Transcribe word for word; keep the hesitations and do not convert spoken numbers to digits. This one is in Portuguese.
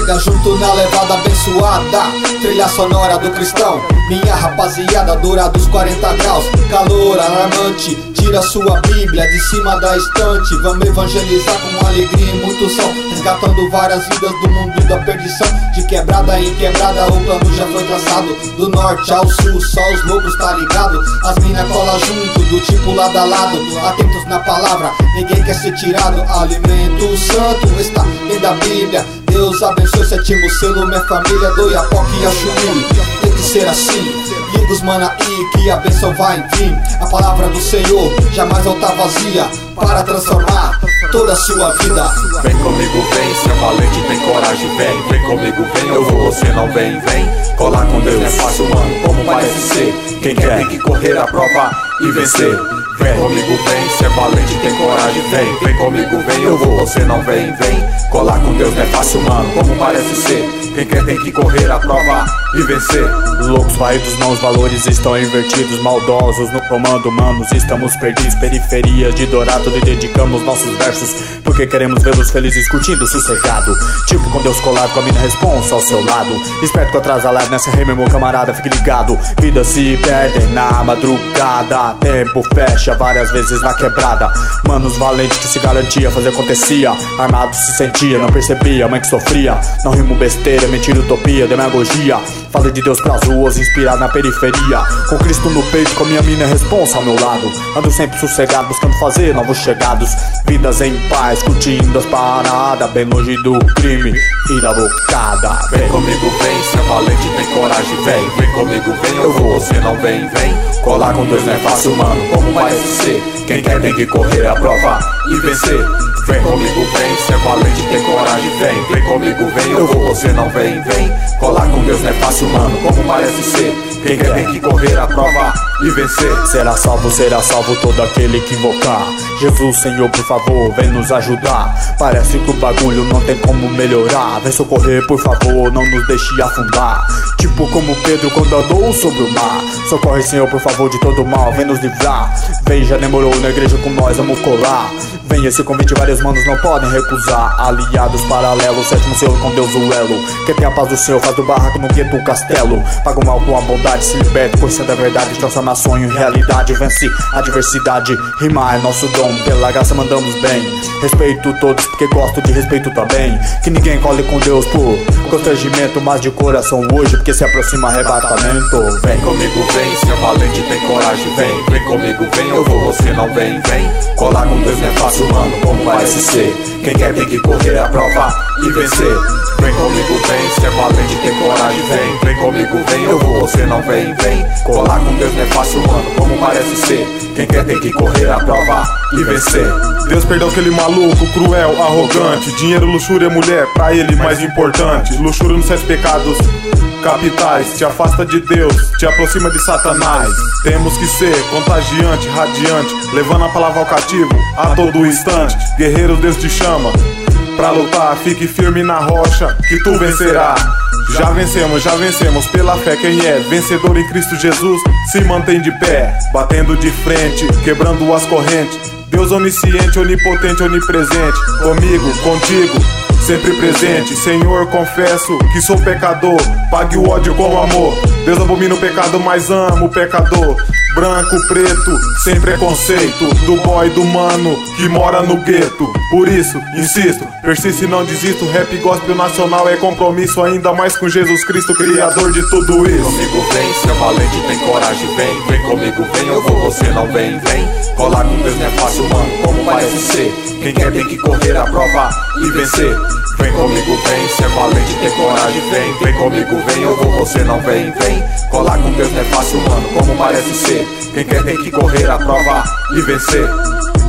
Chega junto na levada abençoada, trilha sonora do cristão. Minha rapaziada, dura dos quarenta graus, calor alarmante. Tira sua bíblia de cima da estante. Vamos evangelizar com alegria e muito som, resgatando várias vidas do mundo da perdição. De quebrada em quebrada o plano já foi traçado, do norte ao sul, só os loucos tá ligado. As mina cola junto, do tipo lado a lado, atentos na palavra, ninguém quer ser tirado. Alimento santo está dentro da Bíblia. Deus abençoe, sétimo selo, minha família do Iapoque e Axumim. Tem que ser assim, liga os mana aí que a bênção vai vir. A palavra do Senhor jamais volta vazia, para transformar toda a sua vida. Vem comigo, vem, ser valente, tem coragem, vem. Vem comigo, vem, eu vou, você não vem, vem. Colar com Deus não é fácil, mano, como parece ser. Quem quer tem que correr a prova e vencer. Vem comigo, vem, ser valente, tem coragem, vem. Vem comigo, vem, eu vou, você não vem, vem. Colar com Deus não é fácil, mano, como parece ser. Quem quer tem que correr a prova e vencer. Loucos varridos, não, os valores estão invertidos. Maldosos no comando, manos, estamos perdidos. Periferias de dourado, lhe dedicamos nossos versos, porque queremos vê-los felizes, curtindo, sossegado. Tipo com Deus colado, com a mina responsa ao seu lado. Esperto com atrasalado, nessa rima, meu camarada, fique ligado. Vidas se perdem na madrugada, tempo fecha várias vezes na quebrada. Manos valentes que se garantia, fazer acontecia. Armado se sentia, não percebia, mãe que sofria. Não rimo besteira, mentira, utopia, demagogia. Falo de Deus pras ruas, inspirado na periferia. Com Cristo no peito, com minha mina responsa ao meu lado. Ando sempre sossegado, buscando fazer novos chegados. Vidas em paz, curtindo as paradas, bem longe do crime e da bocada. Vem comigo, vem, ser valente, tem coragem, vem. Vem comigo, vem, eu vou, você não vem, vem. Colar com Deus não é fácil, mano, como parece ser. Quem quer tem que correr a prova e vencer. Vem comigo, vem, ser valente, tem coragem, vem. Vem comigo, vem, eu vou, você não vem, vem. Colar com Deus não é fácil, mano, como parece ser. Quem quer tem que correr a prova e vencer. Será salvo, será salvo todo aquele que invocar Jesus, Senhor, por favor, vem nos ajudar. Parece que o bagulho não tem como melhorar. Vem socorrer, por favor, não nos deixe afundar. Tipo como Pedro quando andou sobre o mar. Socorre, Senhor, por favor, de todo mal, vem nos livrar. Vem, já demorou na igreja com nós, vamos colar. Vem esse convite, vários manos não podem recusar. Aliados paralelos, sétimo selo com Deus o elo. Quem tem a paz do Senhor faz do barraco no gueto o castelo. Paga o mal com a bondade, se liberta, conhecendo a verdade. Transforma sonho em realidade, vence a adversidade. Rimar é nosso dom, pela graça mandamos bem. Respeito todos porque gosto de respeito também. Que ninguém cole com Deus por constrangimento, mas de coração hoje porque se aproxima arrebatamento. Vem Vem comigo, vem, ser valente, tem coragem, vem. Vem comigo, vem, eu vou, você não vem, vem. Colar com Deus não é fácil, mano, como parece ser. Quem quer tem que correr a prova e vencer. Vem comigo, vem, ser valente, tem coragem, vem. Vem comigo, vem, eu vou, você não vem, vem. Colar com Deus não é fácil, mano, como parece ser. Quem quer tem que correr a prova e vencer. Deus perdeu aquele maluco, cruel, arrogante. Dinheiro, luxúria, mulher, pra ele mais importante. Luxúria nos seus pecados capitais, te afasta de Deus, te aproxima de Satanás. Temos que ser contagiante, radiante, levando a palavra ao cativo a todo instante. Guerreiro, Deus te chama pra lutar, fique firme na rocha que tu vencerá. Já vencemos, já vencemos pela fé. Quem é vencedor em Cristo Jesus se mantém de pé, batendo de frente, quebrando as correntes. Deus onisciente, onipotente, onipresente, comigo, contigo, sempre presente. Senhor, confesso que sou pecador, pague o ódio com amor. Deus abomina o pecado, mas amo o pecador. Branco, preto, sem preconceito, do boy, do mano que mora no gueto. Por isso, insisto, persisto e não desisto. Rap gospel nacional é compromisso, ainda mais com Jesus Cristo, criador de tudo isso. Vem comigo, vem, ser valente, tem coragem, vem. Vem comigo, vem, eu vou, você não vem, vem. Colar com Deus não é fácil, mano, como parece ser. Quem quer tem que correr a prova e vencer. Vem comigo, vem, ser valente, tem coragem, vem. Vem comigo, vem, eu vou, você não vem, vem. Colar com Deus não é fácil, mano, como parece ser. Quem quer tem que correr a prova e vencer.